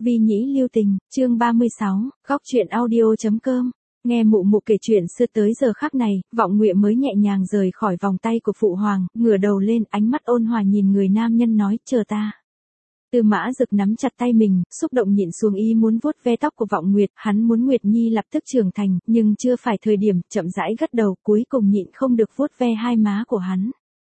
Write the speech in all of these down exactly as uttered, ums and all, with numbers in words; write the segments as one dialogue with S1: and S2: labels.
S1: Vi nhĩ lưu tình, chương ba mươi sáu, góc truyện audio.com. Nghe mụ mụ kể chuyện xưa tới giờ khắc này, Vọng Nguyệt mới nhẹ nhàng rời khỏi vòng tay của phụ hoàng, ngửa đầu lên, ánh mắt ôn hòa nhìn người nam nhân nói, chờ ta. Tư Mã Dực nắm chặt tay mình, xúc động nhịn xuống ý muốn vuốt ve tóc của Vọng Nguyệt, hắn muốn Nguyệt Nhi lập tức trưởng thành, nhưng chưa phải thời điểm, chậm rãi gật đầu, cuối cùng nhịn không được vuốt ve hai má của hắn.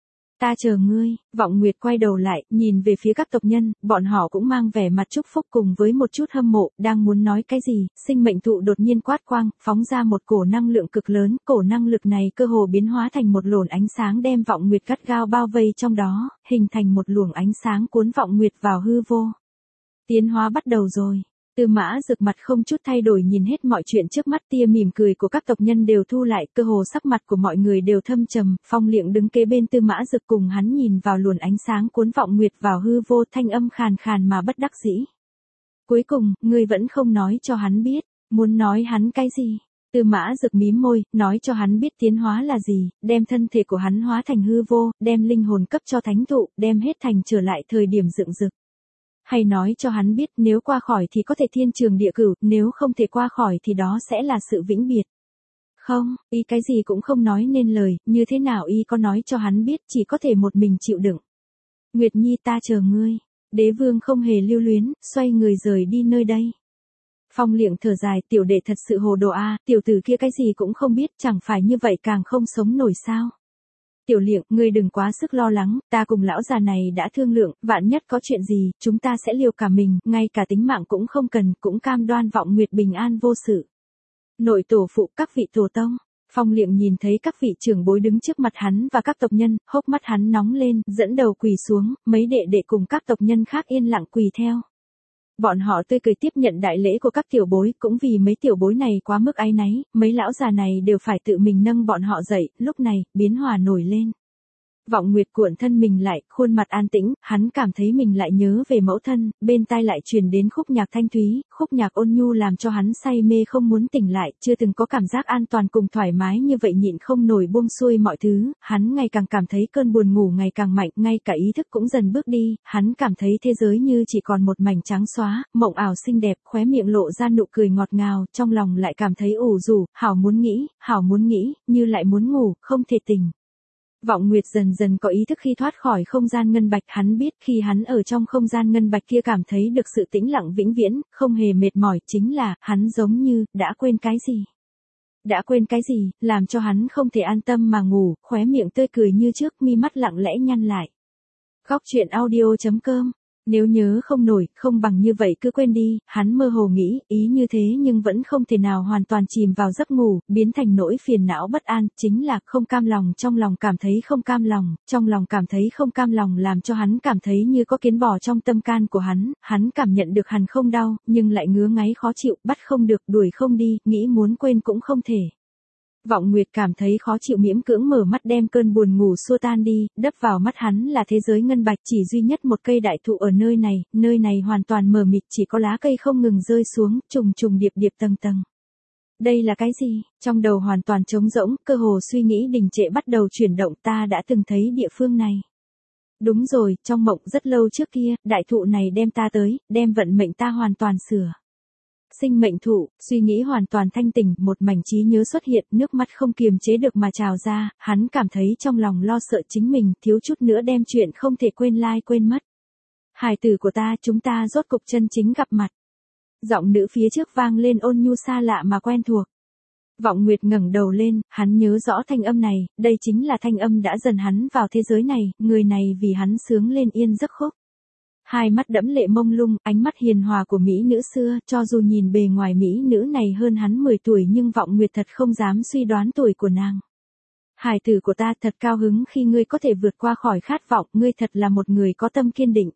S1: Ta chờ ngươi. Vọng Nguyệt quay đầu lại, nhìn về phía các tộc nhân, bọn họ cũng mang vẻ mặt chúc phúc cùng với một chút hâm mộ, đang muốn nói cái gì, sinh mệnh thụ đột nhiên quát quang, phóng ra một cổ năng lượng cực lớn, cổ năng lực này cơ hồ biến hóa thành một lồn ánh sáng đem Vọng Nguyệt gắt gao bao vây trong đó, hình thành một luồng ánh sáng cuốn Vọng Nguyệt vào hư vô. Tiến hóa bắt đầu rồi. Tư Mã Dực mặt không chút thay đổi nhìn hết mọi chuyện trước mắt, tia mỉm cười của các tộc nhân đều thu lại, cơ hồ sắc mặt của mọi người đều thâm trầm, Phong Liệng đứng kế bên Tư Mã Dực cùng hắn nhìn vào luồn ánh sáng cuốn Vọng Nguyệt vào hư vô, thanh âm khàn khàn mà bất đắc dĩ. Cuối cùng, ngươi vẫn không nói cho hắn biết, muốn nói hắn cái gì? Tư Mã Dực mím môi, nói cho hắn biết tiến hóa là gì, đem thân thể của hắn hóa thành hư vô, đem linh hồn cấp cho thánh thụ, đem hết thành trở lại thời điểm dựng dục. Hay nói cho hắn biết nếu qua khỏi thì có thể thiên trường địa cửu, nếu không thể qua khỏi thì đó sẽ là sự vĩnh biệt. Không, y cái gì cũng không nói nên lời, như thế nào y có nói cho hắn biết, chỉ có thể một mình chịu đựng. Nguyệt Nhi ta chờ ngươi. Đế vương không hề lưu luyến, xoay người rời đi nơi đây. Phong Liệng thở dài, tiểu đệ thật sự hồ đồ a, à, tiểu tử kia cái gì cũng không biết, chẳng phải như vậy càng không sống nổi sao. Tiểu Liệng, ngươi đừng quá sức lo lắng, ta cùng lão già này đã thương lượng, vạn nhất có chuyện gì, chúng ta sẽ liều cả mình, ngay cả tính mạng cũng không cần, cũng cam đoan Vọng Nguyệt bình an vô sự. Nội tổ phụ, các vị tổ tông. Phong Liệng nhìn thấy các vị trưởng bối đứng trước mặt hắn và các tộc nhân, hốc mắt hắn nóng lên, dẫn đầu quỳ xuống, mấy đệ đệ cùng các tộc nhân khác yên lặng quỳ theo. Bọn họ tươi cười tiếp nhận đại lễ của các tiểu bối, cũng vì mấy tiểu bối này quá mức áy náy, mấy lão già này đều phải tự mình nâng bọn họ dậy, lúc này, biến hòa nổi lên. Vọng Nguyệt cuộn thân mình lại, khuôn mặt an tĩnh, hắn cảm thấy mình lại nhớ về mẫu thân, bên tai lại truyền đến khúc nhạc thanh thúy, khúc nhạc ôn nhu làm cho hắn say mê không muốn tỉnh lại, chưa từng có cảm giác an toàn cùng thoải mái như vậy, nhịn không nổi buông xuôi mọi thứ, hắn ngày càng cảm thấy cơn buồn ngủ ngày càng mạnh, ngay cả ý thức cũng dần bước đi, hắn cảm thấy thế giới như chỉ còn một mảnh trắng xóa, mộng ảo xinh đẹp, khóe miệng lộ ra nụ cười ngọt ngào, trong lòng lại cảm thấy ủ rũ, hảo muốn nghĩ, hảo muốn nghĩ, như lại muốn ngủ, không thể tỉnh. Vọng Nguyệt dần dần có ý thức khi thoát khỏi không gian ngân bạch, hắn biết khi hắn ở trong không gian ngân bạch kia cảm thấy được sự tĩnh lặng vĩnh viễn, không hề mệt mỏi, chính là, hắn giống như, đã quên cái gì. Đã quên cái gì, làm cho hắn không thể an tâm mà ngủ, khóe miệng tươi cười như trước, mi mắt lặng lẽ nhăn lại. Góc truyện audio.com. Nếu nhớ không nổi, không bằng như vậy cứ quên đi, hắn mơ hồ nghĩ, ý như thế nhưng vẫn không thể nào hoàn toàn chìm vào giấc ngủ, biến thành nỗi phiền não bất an, chính là không cam lòng, trong lòng cảm thấy không cam lòng, trong lòng cảm thấy không cam lòng làm cho hắn cảm thấy như có kiến bò trong tâm can của hắn, hắn cảm nhận được hẳn không đau, nhưng lại ngứa ngáy khó chịu, bắt không được, đuổi không đi, nghĩ muốn quên cũng không thể. Vọng Nguyệt cảm thấy khó chịu miễn cưỡng mở mắt đem cơn buồn ngủ xua tan đi, đập vào mắt hắn là thế giới ngân bạch, chỉ duy nhất một cây đại thụ ở nơi này, nơi này hoàn toàn mờ mịt, chỉ có lá cây không ngừng rơi xuống, trùng trùng điệp điệp tầng tầng. Đây là cái gì? Trong đầu hoàn toàn trống rỗng, cơ hồ suy nghĩ đình trệ bắt đầu chuyển động, ta đã từng thấy địa phương này. Đúng rồi, trong mộng rất lâu trước kia, đại thụ này đem ta tới, đem vận mệnh ta hoàn toàn sửa. Sinh mệnh thụ, suy nghĩ hoàn toàn thanh tỉnh, một mảnh trí nhớ xuất hiện, nước mắt không kiềm chế được mà trào ra, hắn cảm thấy trong lòng lo sợ chính mình, thiếu chút nữa đem chuyện không thể quên lai quên mất. Hài tử của ta, chúng ta rốt cục chân chính gặp mặt. Giọng nữ phía trước vang lên ôn nhu xa lạ mà quen thuộc. Vọng Nguyệt ngẩng đầu lên, hắn nhớ rõ thanh âm này, đây chính là thanh âm đã dần hắn vào thế giới này, người này vì hắn sướng lên yên giấc khúc. Hai mắt đẫm lệ mông lung, ánh mắt hiền hòa của mỹ nữ xưa, cho dù nhìn bề ngoài mỹ nữ này hơn hắn mười tuổi nhưng Vọng Nguyệt thật không dám suy đoán tuổi của nàng. Hài tử của ta, thật cao hứng khi ngươi có thể vượt qua khỏi khát vọng, ngươi thật là một người có tâm kiên định.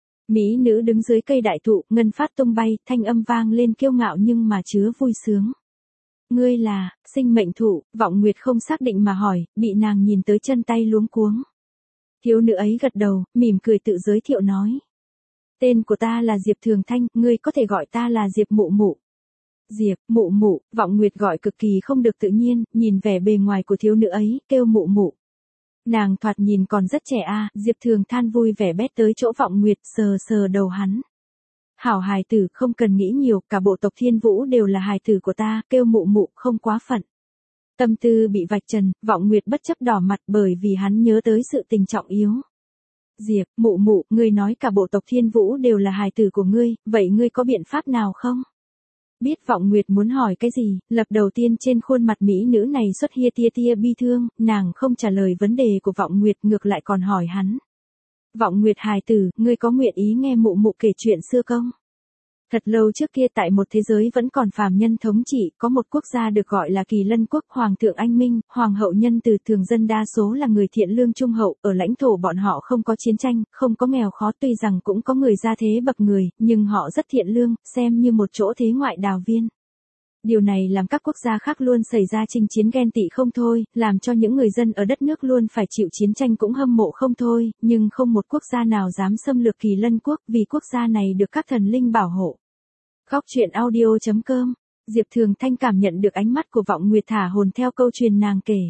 S1: Mỹ nữ đứng dưới cây đại thụ, ngân phát tung bay, thanh âm vang lên kiêu ngạo nhưng mà chứa vui sướng. Ngươi là, sinh mệnh thụ, Vọng Nguyệt không xác định mà hỏi, bị nàng nhìn tới chân tay luống cuống. Thiếu nữ ấy gật đầu, mỉm cười tự giới thiệu nói. Tên của ta là Diệp Thường Thanh, ngươi có thể gọi ta là Diệp Mụ Mụ. Diệp, Mụ Mụ, Vọng Nguyệt gọi cực kỳ không được tự nhiên, nhìn vẻ bề ngoài của thiếu nữ ấy, kêu Mụ Mụ. Nàng thoạt nhìn còn rất trẻ a, à, Diệp Thường than vui vẻ bét tới chỗ Vọng Nguyệt, sờ sờ đầu hắn. Hảo hài tử không cần nghĩ nhiều, cả bộ tộc Thiên Vũ đều là hài tử của ta, kêu mụ mụ không quá phận. Tâm tư bị vạch trần, Vọng Nguyệt bất chấp đỏ mặt bởi vì hắn nhớ tới sự tình trọng yếu. Diệp, mụ mụ, ngươi nói cả bộ tộc Thiên Vũ đều là hài tử của ngươi, vậy ngươi có biện pháp nào không? Biết Vọng Nguyệt muốn hỏi cái gì, lập đầu tiên trên khuôn mặt mỹ nữ này xuất hiện tia tia bi thương, nàng không trả lời vấn đề của Vọng Nguyệt ngược lại còn hỏi hắn. Vọng Nguyệt hài tử, ngươi có nguyện ý nghe mụ mụ kể chuyện xưa không? Thật lâu trước kia tại một thế giới vẫn còn phàm nhân thống trị, có một quốc gia được gọi là Kỳ Lân Quốc, Hoàng thượng anh minh, Hoàng hậu nhân từ, thường dân đa số là người thiện lương trung hậu, ở lãnh thổ bọn họ không có chiến tranh, không có nghèo khó, tuy rằng cũng có người gia thế bậc người, nhưng họ rất thiện lương, xem như một chỗ thế ngoại đào viên. Điều này làm các quốc gia khác luôn xảy ra chinh chiến ghen tị không thôi, làm cho những người dân ở đất nước luôn phải chịu chiến tranh cũng hâm mộ không thôi, nhưng không một quốc gia nào dám xâm lược Kỳ Lân Quốc vì quốc gia này được các thần linh bảo hộ. Góc truyện audio chấm com, Diệp Thường Thanh cảm nhận được ánh mắt của Vọng Nguyệt thả hồn theo câu truyền nàng kể.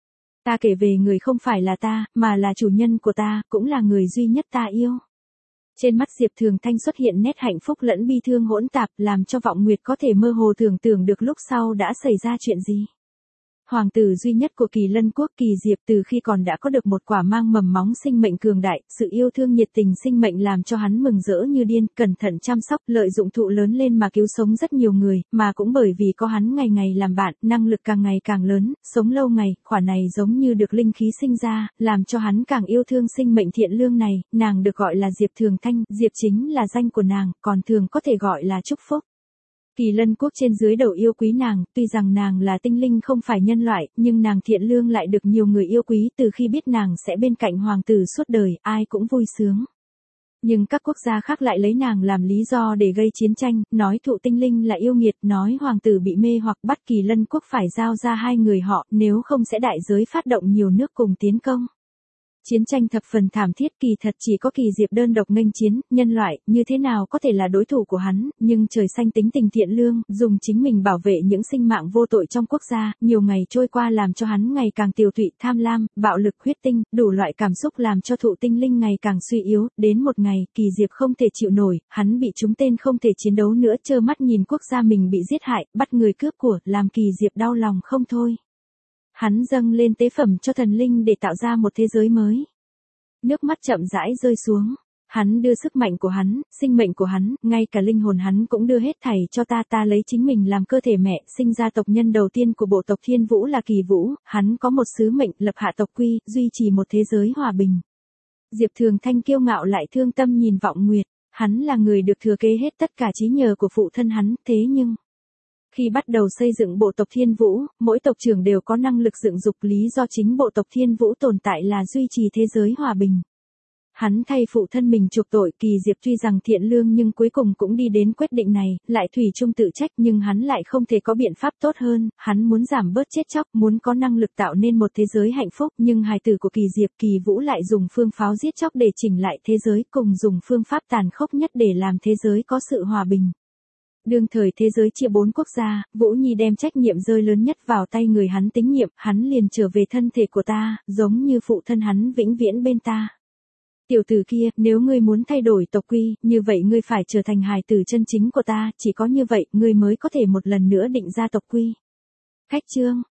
S1: Ta kể về người không phải là ta, mà là chủ nhân của ta, cũng là người duy nhất ta yêu. Trên mắt Diệp Thường Thanh xuất hiện nét hạnh phúc lẫn bi thương hỗn tạp, làm cho Vọng Nguyệt có thể mơ hồ tưởng tượng được lúc sau đã xảy ra chuyện gì. Hoàng tử duy nhất của Kỳ Lân Quốc Kỳ Diệp từ khi còn đã có được một quả mang mầm móng sinh mệnh cường đại, sự yêu thương nhiệt tình sinh mệnh làm cho hắn mừng rỡ như điên, cẩn thận chăm sóc, lợi dụng thụ lớn lên mà cứu sống rất nhiều người, mà cũng bởi vì có hắn ngày ngày làm bạn, năng lực càng ngày càng lớn, sống lâu ngày, quả này giống như được linh khí sinh ra, làm cho hắn càng yêu thương sinh mệnh thiện lương này, nàng được gọi là Diệp Thường Thanh, Diệp chính là danh của nàng, còn thường có thể gọi là chúc phúc. Kỳ Lân Quốc trên dưới đầu yêu quý nàng, tuy rằng nàng là tinh linh không phải nhân loại, nhưng nàng thiện lương lại được nhiều người yêu quý từ khi biết nàng sẽ bên cạnh hoàng tử suốt đời, ai cũng vui sướng. Nhưng các quốc gia khác lại lấy nàng làm lý do để gây chiến tranh, nói thụ tinh linh là yêu nghiệt, nói hoàng tử bị mê hoặc bắt Kỳ Lân Quốc phải giao ra hai người họ, nếu không sẽ đại giới phát động nhiều nước cùng tiến công. Chiến tranh thập phần thảm thiết, kỳ thật chỉ có Kỳ Diệp đơn độc nghênh chiến, nhân loại, như thế nào có thể là đối thủ của hắn, nhưng trời xanh tính tình thiện lương, dùng chính mình bảo vệ những sinh mạng vô tội trong quốc gia, nhiều ngày trôi qua làm cho hắn ngày càng tiều tụy, tham lam, bạo lực huyết tinh, đủ loại cảm xúc làm cho thụ tinh linh ngày càng suy yếu, đến một ngày, Kỳ Diệp không thể chịu nổi, hắn bị trúng tên không thể chiến đấu nữa, trơ mắt nhìn quốc gia mình bị giết hại, bắt người cướp của, làm Kỳ Diệp đau lòng không thôi. Hắn dâng lên tế phẩm cho thần linh để tạo ra một thế giới mới. Nước mắt chậm rãi rơi xuống. Hắn đưa sức mạnh của hắn, sinh mệnh của hắn, ngay cả linh hồn hắn cũng đưa hết thảy cho ta. Ta lấy chính mình làm cơ thể mẹ, sinh ra tộc nhân đầu tiên của bộ tộc Thiên Vũ là Kỳ Vũ. Hắn có một sứ mệnh lập hạ tộc quy, duy trì một thế giới hòa bình. Diệp Thường Thanh kiêu ngạo lại thương tâm nhìn Vọng Nguyệt. Hắn là người được thừa kế hết tất cả trí nhờ của phụ thân hắn, thế nhưng... Khi bắt đầu xây dựng bộ tộc Thiên Vũ, mỗi tộc trưởng đều có năng lực dựng dục, lý do chính bộ tộc Thiên Vũ tồn tại là duy trì thế giới hòa bình. Hắn thay phụ thân mình chuộc tội, Kỳ Diệp tuy rằng thiện lương nhưng cuối cùng cũng đi đến quyết định này, lại thủy chung tự trách nhưng hắn lại không thể có biện pháp tốt hơn, hắn muốn giảm bớt chết chóc, muốn có năng lực tạo nên một thế giới hạnh phúc, nhưng hài tử của Kỳ Diệp Kỳ Vũ lại dùng phương pháo giết chóc để chỉnh lại thế giới, cùng dùng phương pháp tàn khốc nhất để làm thế giới có sự hòa bình. Đương thời thế giới chia bốn quốc gia, Vũ Nhi đem trách nhiệm rơi lớn nhất vào tay người hắn tín nhiệm, hắn liền trở về thân thể của ta, giống như phụ thân hắn vĩnh viễn bên ta. Tiểu tử kia, nếu ngươi muốn thay đổi tộc quy, như vậy ngươi phải trở thành hài tử chân chính của ta, chỉ có như vậy, ngươi mới có thể một lần nữa định ra tộc quy. Khách chương